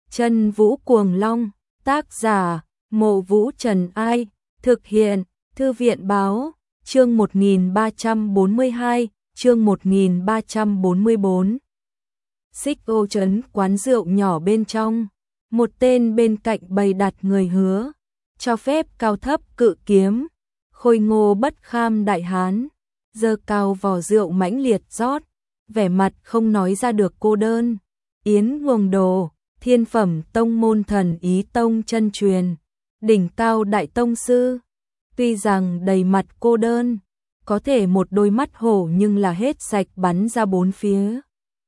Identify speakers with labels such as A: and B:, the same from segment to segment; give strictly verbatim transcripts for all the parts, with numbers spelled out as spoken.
A: Chân Vũ Cuồng Long, tác giả, Mộ Vũ Trần Ai, thực hiện, Thư viện Báo, chương một nghìn ba trăm bốn mươi hai, chương một nghìn ba trăm bốn mươi bốn. Xích Ô trấn quán rượu nhỏ bên trong, một tên bên cạnh bày đặt người hứa, cho phép cao thấp cự kiếm, khôi ngô bất kham đại hán, giơ cao vò rượu mãnh liệt rót, vẻ mặt không nói ra được cô đơn. Yến Nguồng Đồ, thiên phẩm tông môn Thần Ý Tông chân truyền, đỉnh cao đại tông sư. Tuy rằng đầy mặt cô đơn, có thể một đôi mắt hổ nhưng là hết sạch bắn ra bốn phía,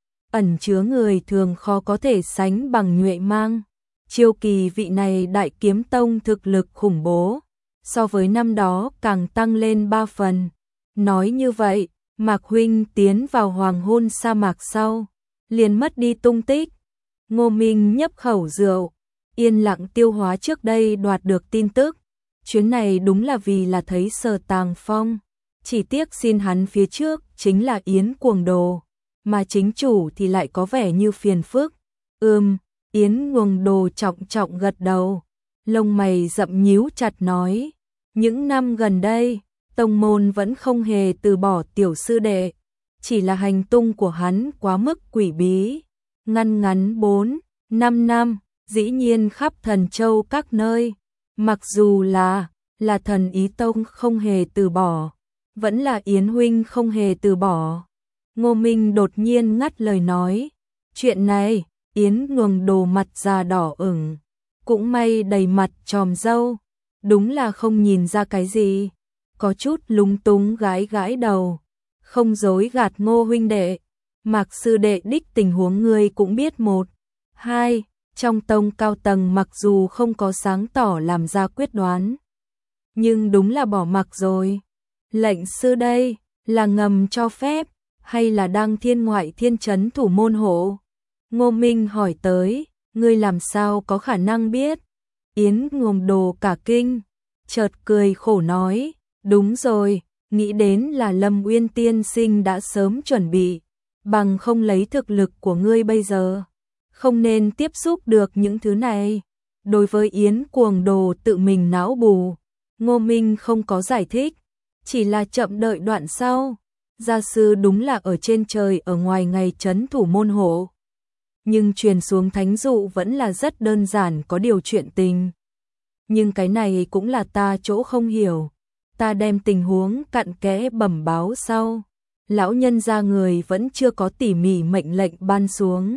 A: ẩn chứa người thường khó có thể sánh bằng nhuệ mang. Chiêu kỳ vị này đại kiếm tông thực lực khủng bố, so với năm đó càng tăng lên ba phần. Nói như vậy, Mạc huynh tiến vào hoàng hôn sa mạc sau, liền mất đi tung tích. Ngô Minh nhấp khẩu rượu, yên lặng tiêu hóa trước đây đoạt được tin tức. Chuyến này đúng là vì là thấy Sở Tàng Phong, chỉ tiếc xin hắn phía trước chính là Yến Cuồng Đồ, mà chính chủ thì lại có vẻ như phiền phức. Ừm, Yến Nguồng Đồ trọng trọng gật đầu, lông mày rậm nhíu chặt nói, những năm gần đây, tông môn vẫn không hề từ bỏ tiểu sư đệ, chỉ là hành tung của hắn quá mức quỷ bí. Ngăn ngắn bốn, năm năm, dĩ nhiên khắp Thần Châu các nơi, mặc dù là, là Thần Ý Tông không hề từ bỏ, vẫn là Yến huynh không hề từ bỏ. Ngô Minh đột nhiên ngắt lời nói, chuyện này, Yến Nguồng Đồ mặt già đỏ ửng, cũng may đầy mặt tròm râu, đúng là không nhìn ra cái gì, có chút lúng túng gãi gãi đầu, không dối gạt Ngô huynh đệ. Mạc sư đệ đích tình huống ngươi cũng biết một, hai, trong tông cao tầng mặc dù không có sáng tỏ làm ra quyết đoán, nhưng đúng là bỏ mặc rồi. Lệnh sư đây, là ngầm cho phép, hay là đang thiên ngoại thiên trấn thủ môn hộ? Ngô Minh hỏi tới, ngươi làm sao có khả năng biết? Yến Nguồng Đồ cả kinh, chợt cười khổ nói, đúng rồi, nghĩ đến là Lâm Uyên tiên sinh đã sớm chuẩn bị. Bằng không lấy thực lực của ngươi bây giờ, không nên tiếp xúc được những thứ này. Đối với Yến Cuồng Đồ tự mình não bù, Ngô Minh không có giải thích, chỉ là chậm đợi đoạn sau. Gia sư đúng là ở trên trời ở ngoài ngày trấn thủ môn hộ, nhưng truyền xuống thánh dụ vẫn là rất đơn giản có điều chuyện tình. Nhưng cái này cũng là ta chỗ không hiểu, ta đem tình huống cặn kẽ bẩm báo sau. Lão nhân gia người vẫn chưa có tỉ mỉ mệnh lệnh ban xuống.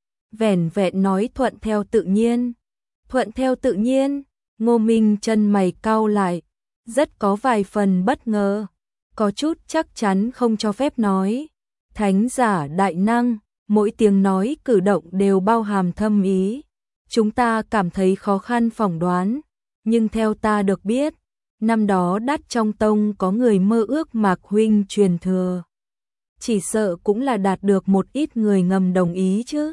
A: Vẻn vẹn nói thuận theo tự nhiên. Thuận theo tự nhiên, Ngô Minh chân mày cau lại, rất có vài phần bất ngờ, có chút chắc chắn không cho phép nói. Thánh giả đại năng, mỗi tiếng nói cử động đều bao hàm thâm ý. Chúng ta cảm thấy khó khăn phỏng đoán, nhưng theo ta được biết, năm đó đắt trong tông có người mơ ước Mạc huynh truyền thừa. Chỉ sợ cũng là đạt được một ít người ngầm đồng ý chứ.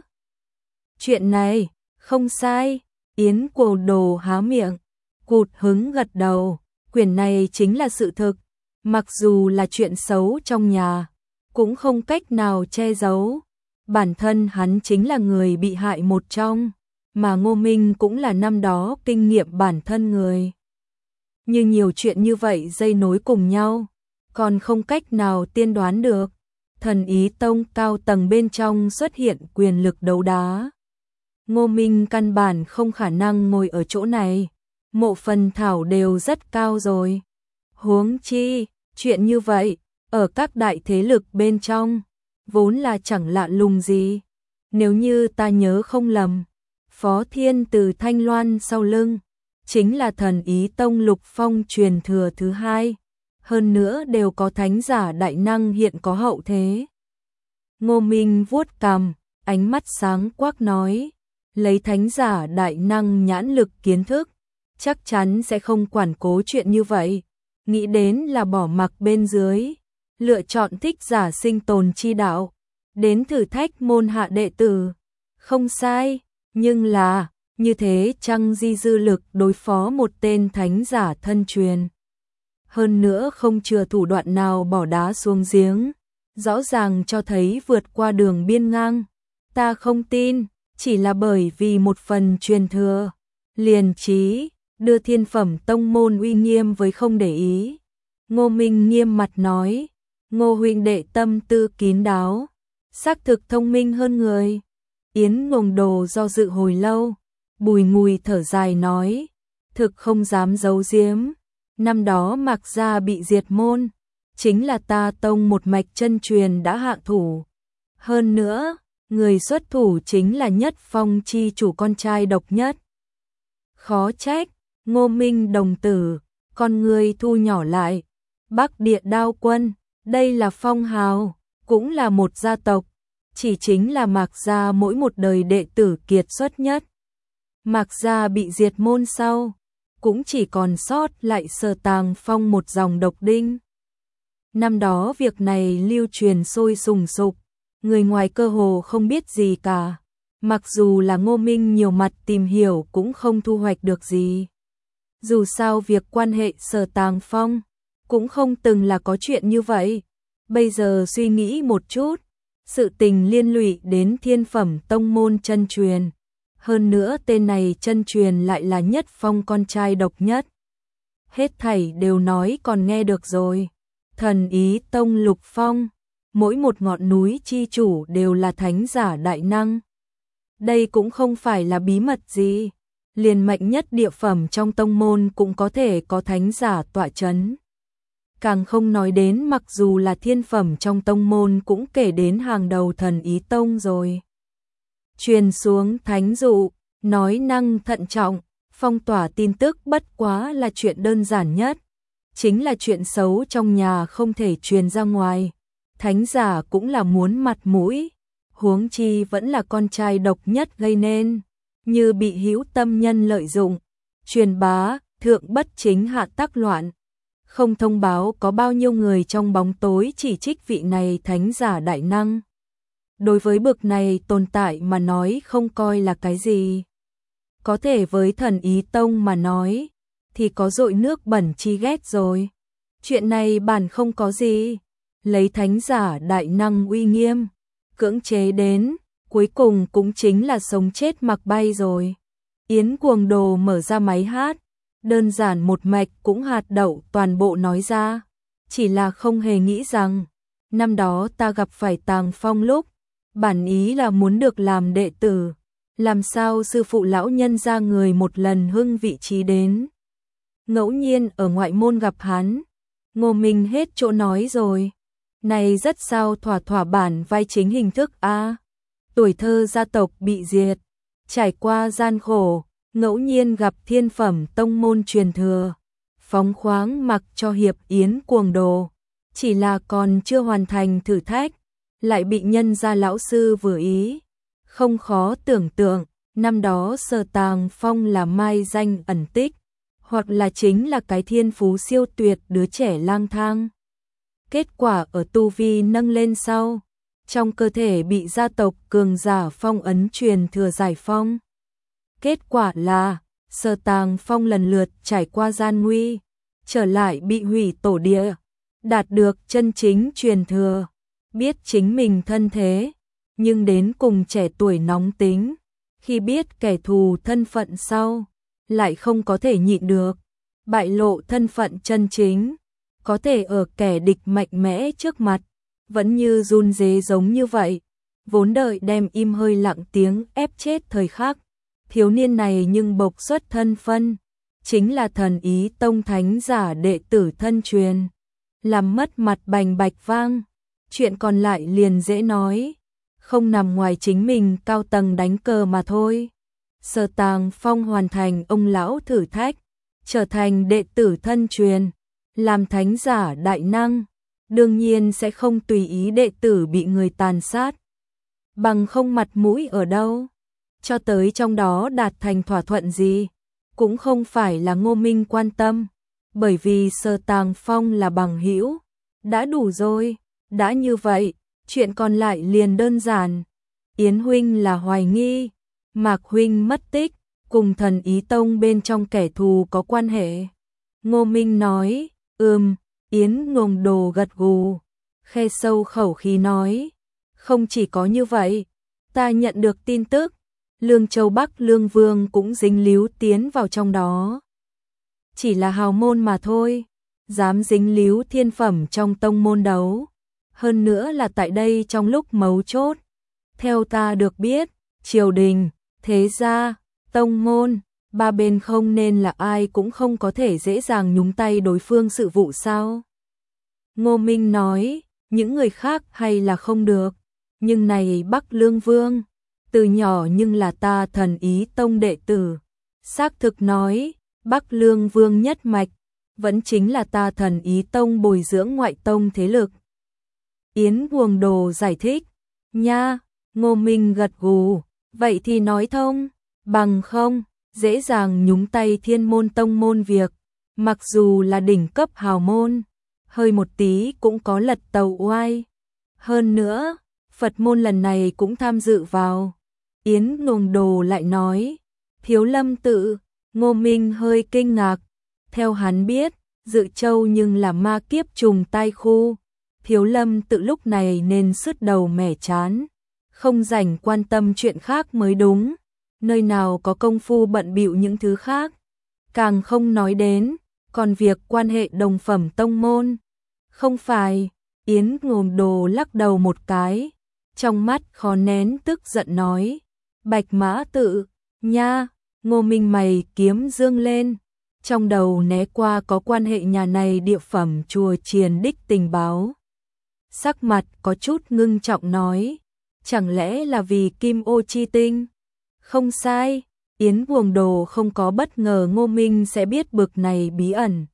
A: Chuyện này, không sai, Yến Cuồng Đồ há miệng, cụt hứng gật đầu, quyển này chính là sự thực, mặc dù là chuyện xấu trong nhà, cũng không cách nào che giấu. Bản thân hắn chính là người bị hại một trong, mà Ngô Minh cũng là năm đó kinh nghiệm bản thân người. Như nhiều chuyện như vậy dây nối cùng nhau, còn không cách nào tiên đoán được. Thần Ý Tông cao tầng bên trong xuất hiện quyền lực đấu đá. Ngô Minh căn bản không khả năng ngồi ở chỗ này, mộ phần thảo đều rất cao rồi. Huống chi, chuyện như vậy, ở các đại thế lực bên trong, vốn là chẳng lạ lùng gì. Nếu như ta nhớ không lầm, Phó Thiên từ Thanh Loan sau lưng, chính là Thần Ý Tông Lục Phong truyền thừa thứ hai. Hơn nữa đều có thánh giả đại năng hiện có hậu thế. Ngô Minh vuốt cằm, ánh mắt sáng quắc nói, lấy thánh giả đại năng nhãn lực kiến thức, chắc chắn sẽ không quản cố chuyện như vậy. Nghĩ đến là bỏ mặc bên dưới, lựa chọn thích giả sinh tồn chi đạo, đến thử thách môn hạ đệ tử. Không sai, nhưng là, như thế chăng di dư lực đối phó một tên thánh giả thân truyền. Hơn nữa không chừa thủ đoạn nào bỏ đá xuống giếng, rõ ràng cho thấy vượt qua đường biên ngang. Ta không tin, chỉ là bởi vì một phần truyền thừa, liền trí, đưa thiên phẩm tông môn uy nghiêm với không để ý. Ngô Minh nghiêm mặt nói, Ngô huynh đệ tâm tư kín đáo, xác thực thông minh hơn người. Yến Ngồng Đồ do dự hồi lâu, bùi ngùi thở dài nói, thực không dám giấu giếm, năm đó Mạc gia bị diệt môn, chính là ta tông một mạch chân truyền đã hạ thủ. Hơn nữa, người xuất thủ chính là Nhất Phong chi chủ con trai độc nhất. Khó trách, Ngô Minh đồng tử, con người thu nhỏ lại, Bắc Địa Đao Quân, đây là phong hào, cũng là một gia tộc, chỉ chính là Mạc gia mỗi một đời đệ tử kiệt xuất nhất. Mạc gia bị diệt môn sau, cũng chỉ còn sót lại Sở Tàng Phong một dòng độc đinh. Năm đó việc này lưu truyền sôi sùng sục, người ngoài cơ hồ không biết gì cả. Mặc dù là Ngô Minh nhiều mặt tìm hiểu cũng không thu hoạch được gì. Dù sao việc quan hệ Sở Tàng Phong cũng không từng là có chuyện như vậy. Bây giờ suy nghĩ một chút, sự tình liên lụy đến thiên phẩm tông môn chân truyền. Hơn nữa tên này chân truyền lại là Nhất Phong con trai độc nhất. Hết thảy đều nói còn nghe được rồi. Thần Ý Tông Lục Phong, mỗi một ngọn núi chi chủ đều là thánh giả đại năng. Đây cũng không phải là bí mật gì, liền mạnh nhất địa phẩm trong tông môn cũng có thể có thánh giả tọa chấn. Càng không nói đến mặc dù là thiên phẩm trong tông môn cũng kể đến hàng đầu Thần Ý Tông rồi. Truyền xuống thánh dụ, nói năng thận trọng, phong tỏa tin tức bất quá là chuyện đơn giản nhất. Chính là chuyện xấu trong nhà không thể truyền ra ngoài. Thánh giả cũng là muốn mặt mũi, huống chi vẫn là con trai độc nhất gây nên, như bị hữu tâm nhân lợi dụng, truyền bá, thượng bất chính hạ tắc loạn. Không thông báo có bao nhiêu người trong bóng tối chỉ trích vị này thánh giả đại năng. Đối với bực này tồn tại mà nói không coi là cái gì. Có thể với Thần Ý Tông mà nói, thì có dội nước bẩn chi ghét rồi. Chuyện này bản không có gì, lấy thánh giả đại năng uy nghiêm, cưỡng chế đến, cuối cùng cũng chính là sống chết mặc bay rồi. Yến Cuồng Đồ mở ra máy hát, đơn giản một mạch cũng hạt đậu toàn bộ nói ra, chỉ là không hề nghĩ rằng, năm đó ta gặp phải Tàng Phong lúc, bản ý là muốn được làm đệ tử, làm sao sư phụ lão nhân ra người một lần hưng vị trí đến. Ngẫu nhiên ở ngoại môn gặp hắn, Ngô Minh hết chỗ nói rồi. Này rất sao thỏa thỏa bản vai chính hình thức a. Tuổi thơ gia tộc bị diệt, trải qua gian khổ, ngẫu nhiên gặp thiên phẩm tông môn truyền thừa, phóng khoáng mặc cho hiệp Yến Cuồng Đồ, chỉ là còn chưa hoàn thành thử thách, lại bị nhân gia lão sư vừa ý. Không khó tưởng tượng, năm đó Sở Tàng Phong là mai danh ẩn tích, hoặc là chính là cái thiên phú siêu tuyệt đứa trẻ lang thang. Kết quả ở tu vi nâng lên sau, trong cơ thể bị gia tộc cường giả phong ấn truyền thừa giải phong. Kết quả là, Sở Tàng Phong lần lượt trải qua gian nguy, trở lại bị hủy tổ địa, đạt được chân chính truyền thừa, biết chính mình thân thế, nhưng đến cùng trẻ tuổi nóng tính, khi biết kẻ thù thân phận sau, lại không có thể nhịn được, bại lộ thân phận chân chính, có thể ở kẻ địch mạnh mẽ trước mặt, vẫn như run rế giống như vậy, vốn đợi đem im hơi lặng tiếng ép chết thời khắc. Thiếu niên này nhưng bộc xuất thân phân, chính là Thần Ý Tông thánh giả đệ tử thân truyền, làm mất mặt bành bạch vang, chuyện còn lại liền dễ nói, không nằm ngoài chính mình cao tầng đánh cờ mà thôi. Sở Tàng Phong hoàn thành ông lão thử thách, trở thành đệ tử thân truyền, làm thánh giả đại năng, đương nhiên sẽ không tùy ý đệ tử bị người tàn sát, bằng không mặt mũi ở đâu. Cho tới trong đó đạt thành thỏa thuận gì, cũng không phải là Ngô Minh quan tâm, bởi vì Sở Tàng Phong là bằng hữu, đã đủ rồi, đã như vậy, chuyện còn lại liền đơn giản. Yến huynh là hoài nghi, Mạc huynh mất tích, cùng Thần Ý Tông bên trong kẻ thù có quan hệ. Ngô Minh nói, ừm, Yến Ngồng Đồ gật gù, khe sâu khẩu khí nói, không chỉ có như vậy, ta nhận được tin tức, Lương Châu Bắc Lương Vương cũng dính líu tiến vào trong đó. Chỉ là hào môn mà thôi, dám dính líu thiên phẩm trong tông môn đấu. Hơn nữa là tại đây trong lúc mấu chốt. Theo ta được biết, triều đình, thế gia, tông môn, ba bên không nên là ai cũng không có thể dễ dàng nhúng tay đối phương sự vụ sao. Ngô Minh nói, những người khác hay là không được, nhưng này Bắc Lương Vương, từ nhỏ nhưng là ta Thần Ý Tông đệ tử. Xác thực nói, Bắc Lương Vương nhất mạch, vẫn chính là ta Thần Ý Tông bồi dưỡng ngoại tông thế lực. Yến Huồng Đồ giải thích, nha, Ngô Minh gật gù, vậy thì nói thông, bằng không, dễ dàng nhúng tay thiên môn tông môn việc, mặc dù là đỉnh cấp hào môn, hơi một tí cũng có lật tàu oai. Hơn nữa, Phật môn lần này cũng tham dự vào. Yến Huồng Đồ lại nói, Thiếu Lâm tự, Ngô Minh hơi kinh ngạc, theo hắn biết, Dự Châu nhưng là ma kiếp trùng tai khu. Thiếu Lâm tự lúc này nên sứt đầu mẻ chán, không rảnh quan tâm chuyện khác mới đúng, nơi nào có công phu bận bịu những thứ khác, càng không nói đến, còn việc quan hệ đồng phẩm tông môn. Không phải, Yến Huồng Đồ lắc đầu một cái, trong mắt khó nén tức giận nói, Bạch Mã tự, nha, Ngô Minh mày kiếm dương lên, trong đầu né qua có quan hệ nhà này địa phẩm chùa Triền đích tình báo. Sắc mặt có chút ngưng trọng nói, chẳng lẽ là vì Kim Ô chi tinh? Không sai, Yến Huồng Đồ không có bất ngờ Ngô Minh sẽ biết bực này bí ẩn.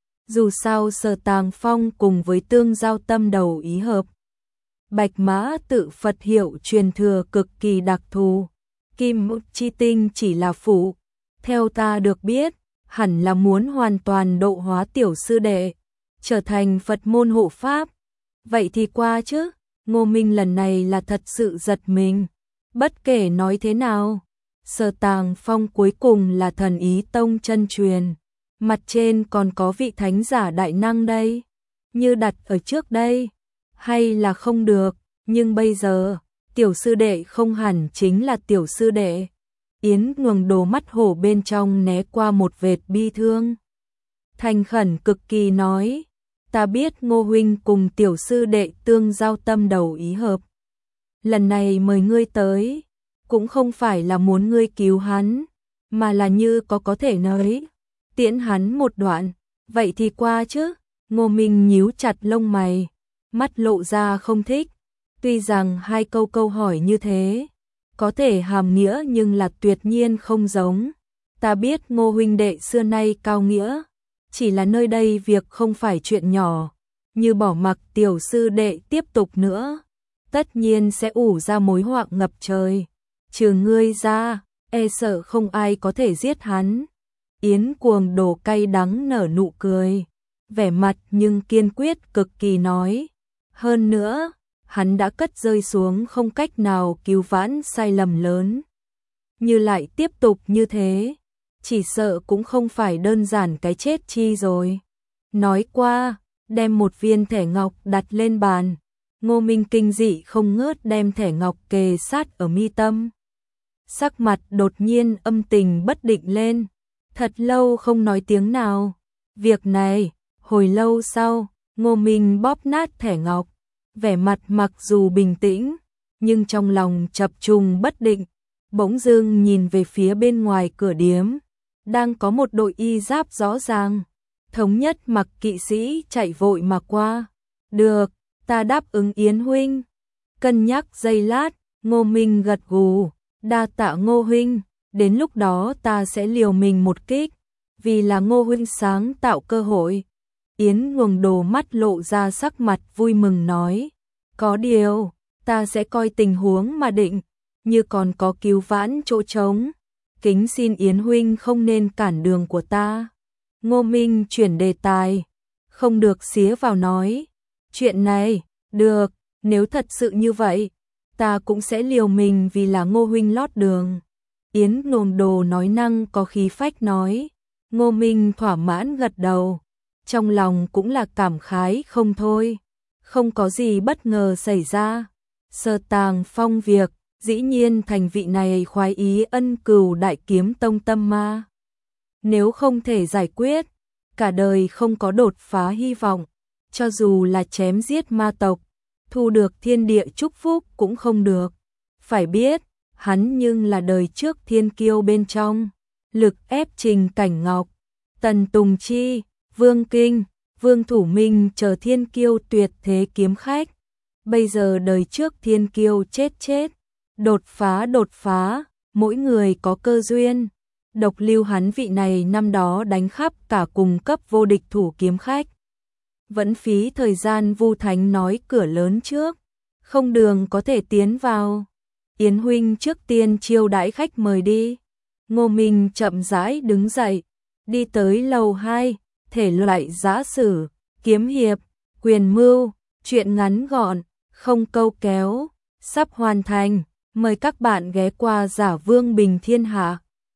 A: Dù sao Sở Tàng Phong cùng với Tương Giao tâm đầu ý hợp. Bạch Mã tự Phật hiệu truyền thừa cực kỳ đặc thù, Kim Ô chi tinh chỉ là phụ. Theo ta được biết, hẳn là muốn hoàn toàn độ hóa tiểu sư đệ, trở thành Phật môn hộ pháp. Vậy thì qua chứ, Ngô Minh lần này là thật sự giật mình. Bất kể nói thế nào, Sở Tàng Phong cuối cùng là Thần Ý Tông chân truyền, mặt trên còn có vị thánh giả đại năng đây. Như đặt ở trước đây, hay là không được, nhưng bây giờ, tiểu sư đệ không hẳn chính là tiểu sư đệ. Yến Huồng Đồ mắt hổ bên trong né qua một vệt bi thương. Thành khẩn cực kỳ nói, ta biết Ngô huynh cùng tiểu sư đệ Tương Giao tâm đầu ý hợp. Lần này mời ngươi tới, cũng không phải là muốn ngươi cứu hắn, mà là như có có thể nói, tiễn hắn một đoạn, vậy thì qua chứ. Ngô Minh nhíu chặt lông mày, mắt lộ ra không thích, tuy rằng hai câu câu hỏi như thế, có thể hàm nghĩa nhưng là tuyệt nhiên không giống. Ta biết Ngô huynh đệ xưa nay cao nghĩa, chỉ là nơi đây việc không phải chuyện nhỏ, như bỏ mặc tiểu sư đệ tiếp tục nữa, tất nhiên sẽ ủ ra mối họa ngập trời. Trừ ngươi ra, e sợ không ai có thể giết hắn. Yến Huồng Đồ cay đắng nở nụ cười, vẻ mặt nhưng kiên quyết cực kỳ nói. Hơn nữa, hắn đã cất rơi xuống không cách nào cứu vãn sai lầm lớn. Như lại tiếp tục như thế, chỉ sợ cũng không phải đơn giản cái chết chi rồi. Nói qua, đem một viên thẻ ngọc đặt lên bàn. Ngô Minh kinh dị không ngớt đem thẻ ngọc kề sát ở mi tâm. Sắc mặt đột nhiên âm tình bất định lên, thật lâu không nói tiếng nào. Việc này, hồi lâu sau, Ngô Minh bóp nát thẻ ngọc, vẻ mặt mặc dù bình tĩnh, nhưng trong lòng chập trùng bất định, bỗng dưng nhìn về phía bên ngoài cửa điếm, đang có một đội y giáp rõ ràng, thống nhất mặc kỵ sĩ chạy vội mà qua. Được, ta đáp ứng Yến huynh. Cân nhắc giây lát, Ngô Minh gật gù, đa tạ Ngô huynh, đến lúc đó ta sẽ liều mình một kích, vì là Ngô huynh sáng tạo cơ hội. Yến Huồng Đồ mắt lộ ra sắc mặt vui mừng nói, có điều, ta sẽ coi tình huống mà định, như còn có cứu vãn chỗ trống, kính xin Yến huynh không nên cản đường của ta. Ngô Minh chuyển đề tài, không được xía vào nói, chuyện này, được, nếu thật sự như vậy, ta cũng sẽ liều mình vì là Ngô huynh lót đường. Yến Huồng Đồ nói năng có khí phách nói. Ngô Minh thỏa mãn gật đầu, trong lòng cũng là cảm khái không thôi. Không có gì bất ngờ xảy ra, Sở Tàng Phong việc, dĩ nhiên thành vị này khoái ý ân cừu đại kiếm tông tâm ma. Nếu không thể giải quyết, cả đời không có đột phá hy vọng, cho dù là chém giết ma tộc, thu được thiên địa chúc phúc cũng không được. Phải biết, hắn nhưng là đời trước thiên kiêu bên trong, lực ép Trình Cảnh Ngọc, Tần Tùng Chi, Vương Kinh, Vương Thủ Minh chờ thiên kiêu tuyệt thế kiếm khách. Bây giờ đời trước thiên kiêu chết chết, đột phá đột phá, mỗi người có cơ duyên. Độc lưu hắn vị này năm đó đánh khắp cả cùng cấp vô địch thủ kiếm khách. Vẫn phí thời gian Vu Thánh nói cửa lớn trước, không đường có thể tiến vào. Yến huynh trước tiên chiêu đãi khách mời đi. Ngô Minh chậm rãi đứng dậy, đi tới lầu hai, thể loại giã sử, kiếm hiệp, quyền mưu, chuyện ngắn gọn, không câu kéo, sắp hoàn thành, mời các bạn ghé qua Giả Vương Bình Thiên Hạ.